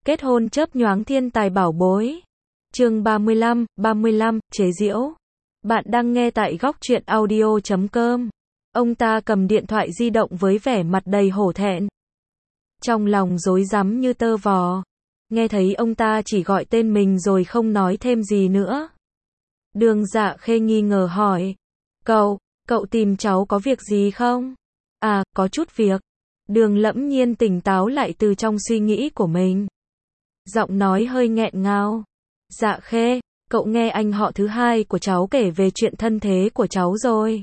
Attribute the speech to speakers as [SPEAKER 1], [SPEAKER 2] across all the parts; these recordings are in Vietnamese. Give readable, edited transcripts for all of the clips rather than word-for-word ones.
[SPEAKER 1] Kết hôn chớp nhoáng thiên tài bảo bối. Chương 35, chế giễu. Bạn đang nghe tại góc truyện audio.com. Ông ta cầm điện thoại di động với vẻ mặt đầy hổ thẹn. Trong lòng rối rắm như tơ vò. Nghe thấy ông ta chỉ gọi tên mình rồi không nói thêm gì nữa. Đường Dạ Khê nghi ngờ hỏi. Cậu tìm cháu có việc gì không? À, có chút việc. Đường Lẫm Nhiên tỉnh táo lại từ trong suy nghĩ của mình. Giọng nói hơi nghẹn ngào. Dạ Khê, cậu nghe anh họ thứ hai của cháu kể về chuyện thân thế của cháu rồi.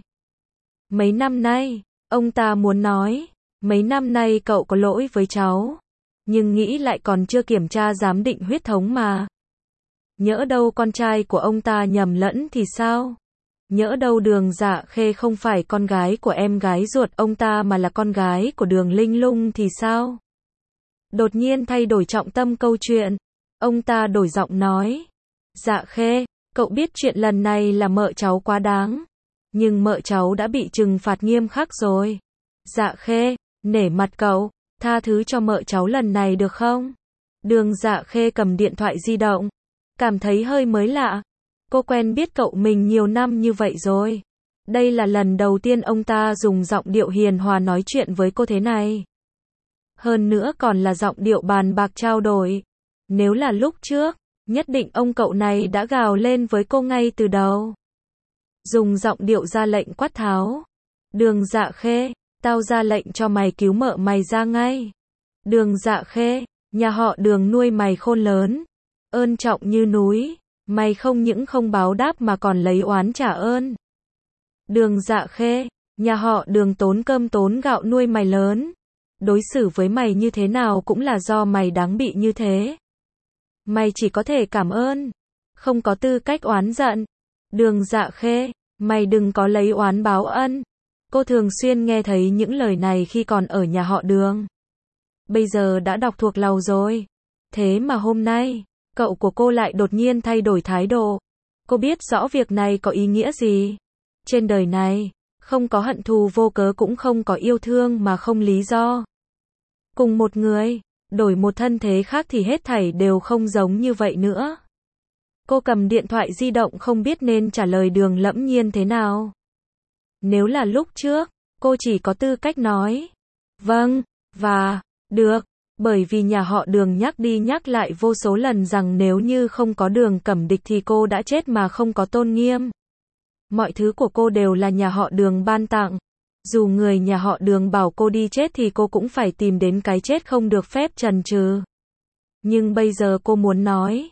[SPEAKER 1] Mấy năm nay, ông ta muốn nói, mấy năm nay cậu có lỗi với cháu. Nhưng nghĩ lại còn chưa kiểm tra giám định huyết thống mà. Nhỡ đâu con trai của ông ta nhầm lẫn thì sao? Nhỡ đâu Đường Dạ Khê không phải con gái của em gái ruột ông ta mà là con gái của Đường Linh Lung thì sao? Đột nhiên thay đổi trọng tâm câu chuyện. Ông ta đổi giọng nói. Dạ Khê, cậu biết chuyện lần này là mợ cháu quá đáng. Nhưng mợ cháu đã bị trừng phạt nghiêm khắc rồi. Dạ Khê, nể mặt cậu, tha thứ cho mợ cháu lần này được không? Đường Dạ Khê cầm điện thoại di động. Cảm thấy hơi mới lạ. Cô quen biết cậu mình nhiều năm như vậy rồi. Đây là lần đầu tiên ông ta dùng giọng điệu hiền hòa nói chuyện với cô thế này. Hơn nữa còn là giọng điệu bàn bạc trao đổi. Nếu là lúc trước, nhất định ông cậu này đã gào lên với cô ngay từ đầu. Dùng giọng điệu ra lệnh quát tháo. Đường Dạ Khê, tao ra lệnh cho mày cứu mợ mày ra ngay. Đường Dạ Khê, nhà họ Đường nuôi mày khôn lớn, ơn trọng như núi, mày không những không báo đáp mà còn lấy oán trả ơn. Đường Dạ Khê, nhà họ Đường tốn cơm tốn gạo nuôi mày lớn, đối xử với mày như thế nào cũng là do mày đáng bị như thế. Mày chỉ có thể cảm ơn, không có tư cách oán giận. Đường Dạ Khê, mày đừng có lấy oán báo ân. Cô thường xuyên nghe thấy những lời này khi còn ở nhà họ Đường. Bây giờ đã đọc thuộc lòng rồi. Thế mà hôm nay, cậu của cô lại đột nhiên thay đổi thái độ. Cô biết rõ việc này có ý nghĩa gì. Trên đời này, không có hận thù vô cớ cũng không có yêu thương mà không lý do. Cùng một người, đổi một thân thế khác thì hết thảy đều không giống như vậy nữa. Cô cầm điện thoại di động không biết nên trả lời Đường Lẫm Nhiên thế nào. Nếu là lúc trước, cô chỉ có tư cách nói vâng, và được, bởi vì nhà họ Đường nhắc đi nhắc lại vô số lần rằng nếu như không có Đường Cẩm Địch thì cô đã chết mà không có tôn nghiêm. Mọi thứ của cô đều là nhà họ Đường ban tặng. Dù người nhà họ Đường bảo cô đi chết thì cô cũng phải tìm đến cái chết không được phép chần chừ. Nhưng bây giờ cô muốn nói,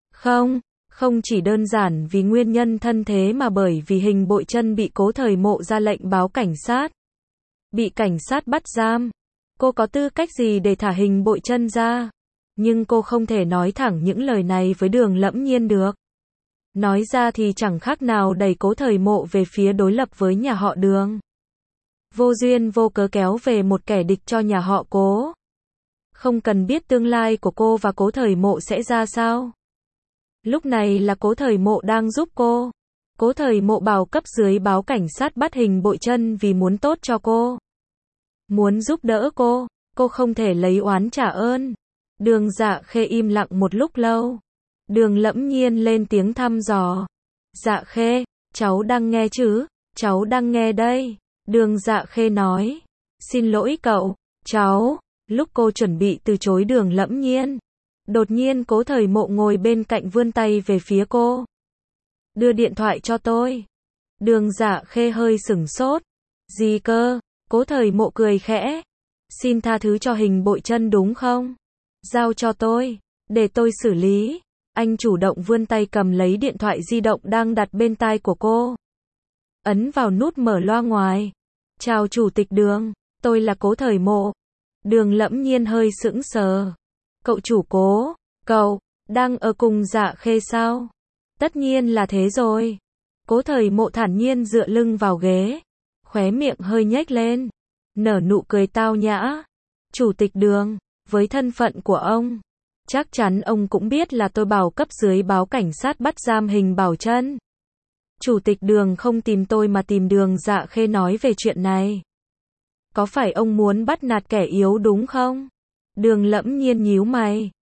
[SPEAKER 1] không chỉ đơn giản vì nguyên nhân thân thế mà bởi vì Hình Bội Chân bị Cố Thời Mộ ra lệnh báo cảnh sát. Bị cảnh sát bắt giam. Cô có tư cách gì để thả Hình Bội Chân ra? Nhưng cô không thể nói thẳng những lời này với Đường Lẫm Nhiên được. Nói ra thì chẳng khác nào đẩy Cố Thời Mộ về phía đối lập với nhà họ Đường. Vô duyên vô cớ kéo về một kẻ địch cho nhà họ Cố. Không cần biết tương lai của cô và Cố Thời Mộ sẽ ra sao. Lúc này là Cố Thời Mộ đang giúp cô. Cố Thời Mộ bảo cấp dưới báo cảnh sát bắt Hình Bội Chân vì muốn tốt cho cô. Muốn giúp đỡ cô không thể lấy oán trả ơn. Đường Dạ Khê im lặng một lúc lâu. Đường Lẫm Nhiên lên tiếng thăm dò. Dạ Khê, cháu đang nghe chứ? Cháu đang nghe đây. Đường Dạ Khê nói. Xin lỗi cậu, cháu. Lúc cô chuẩn bị từ chối Đường Lẫm Nhiên, đột nhiên Cố Thời Mộ ngồi bên cạnh vươn tay về phía cô. Đưa điện thoại cho tôi. Đường Dạ Khê hơi sửng sốt. Gì cơ? Cố Thời Mộ cười khẽ. Xin tha thứ cho Hình Bội Chân đúng không? Giao cho tôi, để tôi xử lý. Anh chủ động vươn tay cầm lấy điện thoại di động đang đặt bên tai của cô. Ấn vào nút mở loa ngoài. Chào Chủ tịch Đường, tôi là Cố Thời Mộ. Đường Lẫm Nhiên hơi sững sờ. Cậu chủ Cố, cậu đang ở cùng Dạ Khê sao? Tất nhiên là thế rồi. Cố Thời Mộ thản nhiên dựa lưng vào ghế, khóe miệng hơi nhếch lên, nở nụ cười tao nhã. Chủ tịch Đường, với thân phận của ông, chắc chắn ông cũng biết là tôi bảo cấp dưới báo cảnh sát bắt giam Hình Bảo Chân. Chủ tịch Đường không tìm tôi mà tìm Đường Dạ Khê nói về chuyện này. Có phải ông muốn bắt nạt kẻ yếu đúng không? Đường Lẫm Nhiên nhíu mày.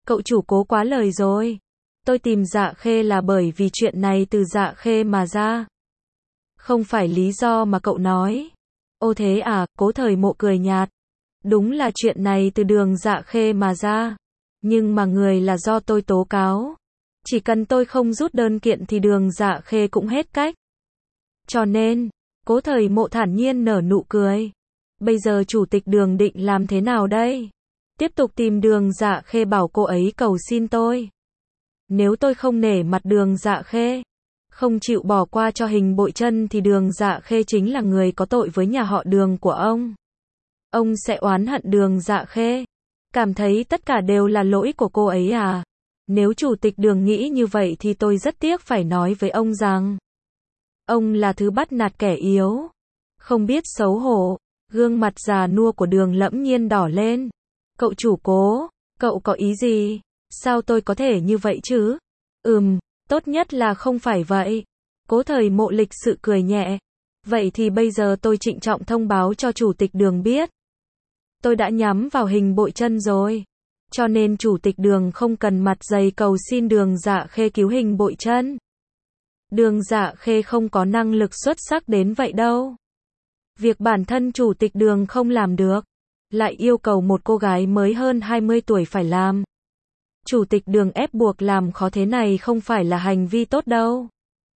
[SPEAKER 1] Cậu chủ Cố quá lời rồi. Tôi tìm Dạ Khê là bởi vì chuyện này từ Dạ Khê mà ra. Không phải lý do mà cậu nói. Ô thế à, Cố Thời Mộ cười nhạt. Đúng là chuyện này từ đường Dạ Khê mà ra. Nhưng mà người là do tôi tố cáo. Chỉ cần tôi không rút đơn kiện thì đường Dạ Khê cũng hết cách. Cho nên, Cố Thời Mộ thản nhiên nở nụ cười. Bây giờ chủ tịch đường định làm thế nào đây? Tiếp tục tìm đường Dạ Khê bảo cô ấy cầu xin tôi. Nếu tôi không nể mặt đường Dạ Khê, không chịu bỏ qua cho Hình Bội Chân thì đường Dạ Khê chính là người có tội với nhà họ đường của ông. Ông sẽ oán hận đường Dạ Khê. Cảm thấy tất cả đều là lỗi của cô ấy à? Nếu chủ tịch đường nghĩ như vậy thì tôi rất tiếc phải nói với ông rằng ông là thứ bắt nạt kẻ yếu. Không biết xấu hổ. Gương mặt già nua của Đường Lẫm Nhiên đỏ lên. Cậu chủ Cố, cậu có ý gì? Sao tôi có thể như vậy chứ? Tốt nhất là không phải vậy. Cố Thời Mộ lịch sự cười nhẹ. Vậy thì bây giờ tôi trịnh trọng thông báo cho chủ tịch đường biết. Tôi đã nhắm vào Hình Bội Chân rồi. Cho nên chủ tịch đường không cần mặt dày cầu xin đường Dạ Khê cứu Hình Bội Chân. Đường Dạ Khê không có năng lực xuất sắc đến vậy đâu. Việc bản thân chủ tịch đường không làm được, lại yêu cầu một cô gái mới hơn 20 tuổi phải làm. Chủ tịch đường ép buộc làm khó thế này không phải là hành vi tốt đâu.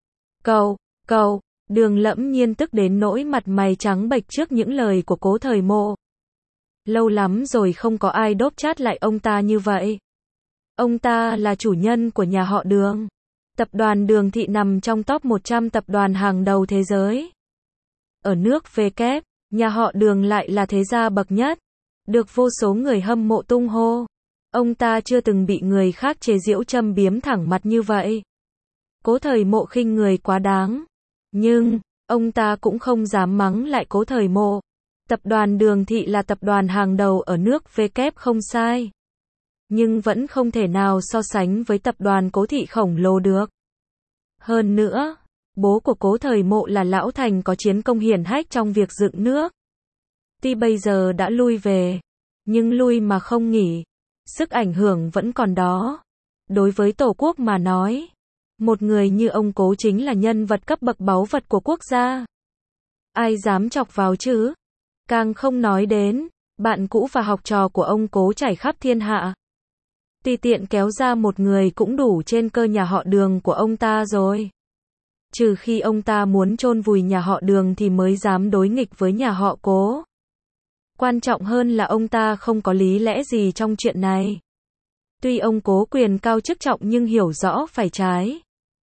[SPEAKER 1] Cậu, Đường Lẫm Nhiên tức đến nỗi mặt mày trắng bệch trước những lời của Cố Thời Mộ. Lâu lắm rồi không có ai đốp chát lại ông ta như vậy. Ông ta là chủ nhân của nhà họ Đường. Tập đoàn Đường Thị nằm trong top 100 tập đoàn hàng đầu thế giới. Ở nước W, nhà họ Đường lại là thế gia bậc nhất. Được vô số người hâm mộ tung hô. Ông ta chưa từng bị người khác chế giễu châm biếm thẳng mặt như vậy. Cố Thời Mộ khinh người quá đáng. Nhưng, ông ta cũng không dám mắng lại Cố Thời Mộ. Tập đoàn Đường Thị là tập đoàn hàng đầu ở nước W không sai. Nhưng vẫn không thể nào so sánh với tập đoàn Cố Thị khổng lồ được. Hơn nữa, bố của Cố Thời Mộ là Lão Thành có chiến công hiển hách trong việc dựng nước. Tuy bây giờ đã lui về, nhưng lui mà không nghỉ. Sức ảnh hưởng vẫn còn đó. Đối với Tổ quốc mà nói, một người như ông Cố chính là nhân vật cấp bậc báu vật của quốc gia. Ai dám chọc vào chứ? Càng không nói đến, bạn cũ và học trò của ông Cố trải khắp thiên hạ. Tùy tiện kéo ra một người cũng đủ trên cơ nhà họ Đường của ông ta rồi. Trừ khi ông ta muốn chôn vùi nhà họ Đường thì mới dám đối nghịch với nhà họ Cố. Quan trọng hơn là ông ta không có lý lẽ gì trong chuyện này. Tuy ông Cố quyền cao chức trọng nhưng hiểu rõ phải trái.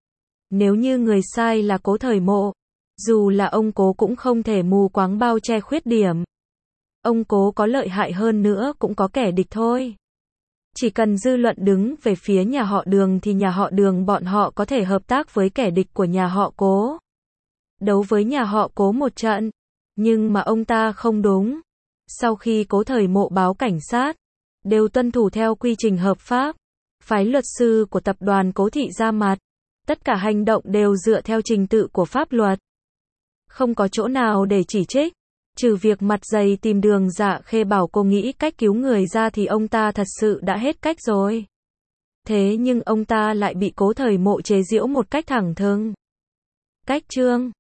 [SPEAKER 1] Nếu như người sai là Cố Thời Mộ, dù là ông Cố cũng không thể mù quáng bao che khuyết điểm. Ông Cố có lợi hại hơn nữa cũng có kẻ địch thôi. Chỉ cần dư luận đứng về phía nhà họ Đường thì nhà họ Đường bọn họ có thể hợp tác với kẻ địch của nhà họ Cố. Đấu với nhà họ Cố một trận. Nhưng mà ông ta không đúng. Sau khi Cố Thời Mộ báo cảnh sát, đều tuân thủ theo quy trình hợp pháp. Phái luật sư của tập đoàn Cố Thị ra mặt. Tất cả hành động đều dựa theo trình tự của pháp luật. Không có chỗ nào để chỉ trích. Trừ việc mặt dày tìm đường Dạ Khê bảo cô nghĩ cách cứu người ra thì ông ta thật sự đã hết cách rồi. Thế nhưng ông ta lại bị Cố Thời Mộ chế giễu một cách thẳng thừng. Cách chương